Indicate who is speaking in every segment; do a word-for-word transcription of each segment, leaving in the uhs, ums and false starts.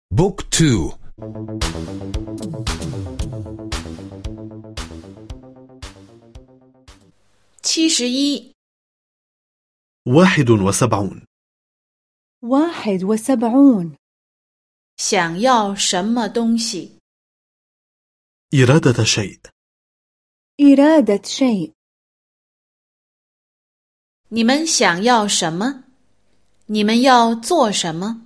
Speaker 1: بوك تو.
Speaker 2: 七十一.
Speaker 3: واحد وسبعون.
Speaker 4: واحد وسبعون.
Speaker 2: 想要什么东西？
Speaker 3: إرادة شيء.
Speaker 4: إرادة شيء.
Speaker 2: 你们想要什么？你们要做什么？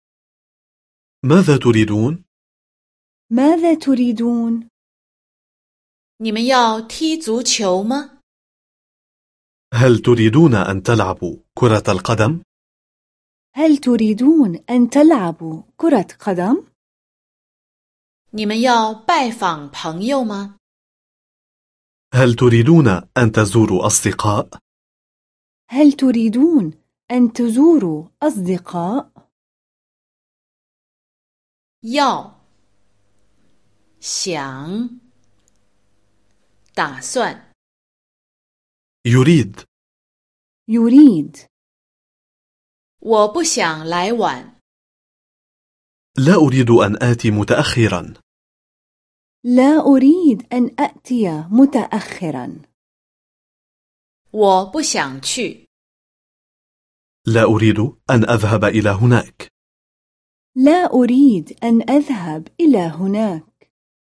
Speaker 3: ماذا تريدون؟
Speaker 4: ماذا تريدون؟
Speaker 2: 你们要踢足球吗？
Speaker 3: هل تريدون أن تلعبوا كرة القدم؟
Speaker 4: هل تريدون أن تلعبوا كرة قدم؟
Speaker 2: 你们要拜访朋友吗？
Speaker 3: هل تريدون أن تزوروا أصدقاء؟
Speaker 4: هل تريدون أن تزوروا أصدقاء؟
Speaker 2: 要，想，打算。
Speaker 3: يريد.
Speaker 4: يريد.
Speaker 2: 我不想来晚。
Speaker 3: لا أريد أن آتي متأخرا.
Speaker 4: لا أريد أن أأتي متأخرا.
Speaker 2: 我不想去。
Speaker 3: لا أريد أن أذهب إلى هناك.
Speaker 4: لا أريد أن أذهب إلى هناك.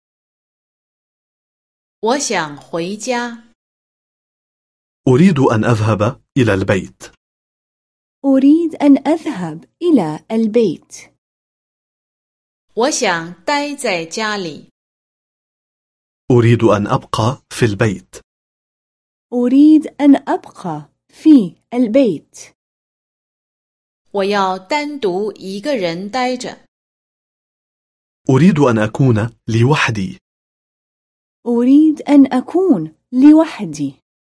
Speaker 2: 我想回家。
Speaker 3: أريد أن أذهب إلى البيت.
Speaker 4: أريد أن أذهب إلى البيت.
Speaker 2: 我想待在家里。
Speaker 3: أريد أن أبقى في البيت.
Speaker 4: أريد أن أبقى في البيت.
Speaker 2: 我要单独一个人待着。
Speaker 3: أريد أن أكون لوحدي.
Speaker 4: أريد أن أكون لوحدي.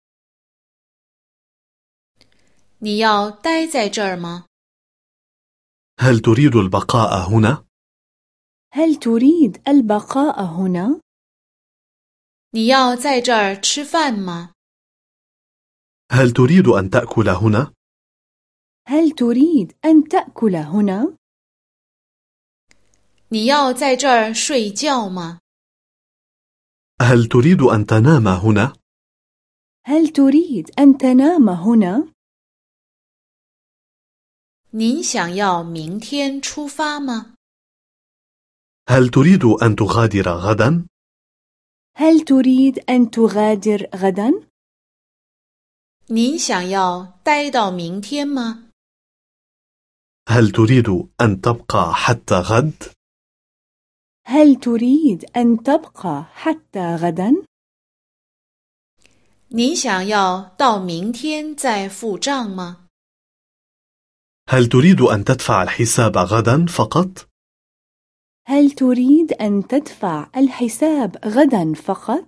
Speaker 2: 你要待在这儿吗？
Speaker 3: هل تريد البقاء هنا؟
Speaker 4: هل تريد البقاء هنا؟
Speaker 2: 你要在这儿吃饭吗？
Speaker 3: هل تريد أن تأكل هنا؟
Speaker 4: هل تريد أن تأكل هنا؟
Speaker 2: 你要在这儿睡觉吗？
Speaker 3: هل تريد أن تنام هنا؟
Speaker 4: هل تريد أن تنام هنا؟
Speaker 2: 您想要明天出发吗？
Speaker 3: هل تريد أن تغادر غدا؟
Speaker 4: هل تريد أن تغادر غدا؟
Speaker 2: 您想要待到明天吗？
Speaker 3: هل تريد أن تبقى حتى غد؟
Speaker 4: هل تريد أن تبقى حتى غدا؟
Speaker 2: 您想要到明天再付账吗？
Speaker 3: هل تريد أن تدفع الحساب غدا فقط؟
Speaker 4: هل تريد أن تدفع الحساب غدا فقط؟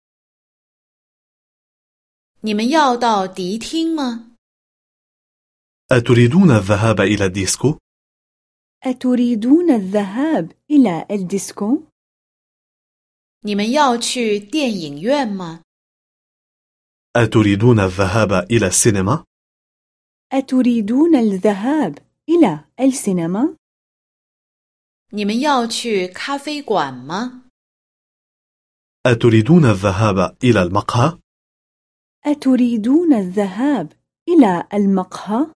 Speaker 2: 你们要到迪厅吗？
Speaker 3: أتريدون الذهاب إلى الديسكو؟
Speaker 4: أتريدون الذهاب إلى الديسكو؟
Speaker 2: 你们要去电影院吗？
Speaker 3: أتريدون الذهاب إلى السينما؟
Speaker 4: أتريدون الذهاب إلى السينما؟
Speaker 2: 你们要去咖啡馆吗？
Speaker 3: أتريدون الذهاب إلى المقهى؟
Speaker 4: أتريدون الذهاب إلى المقهى؟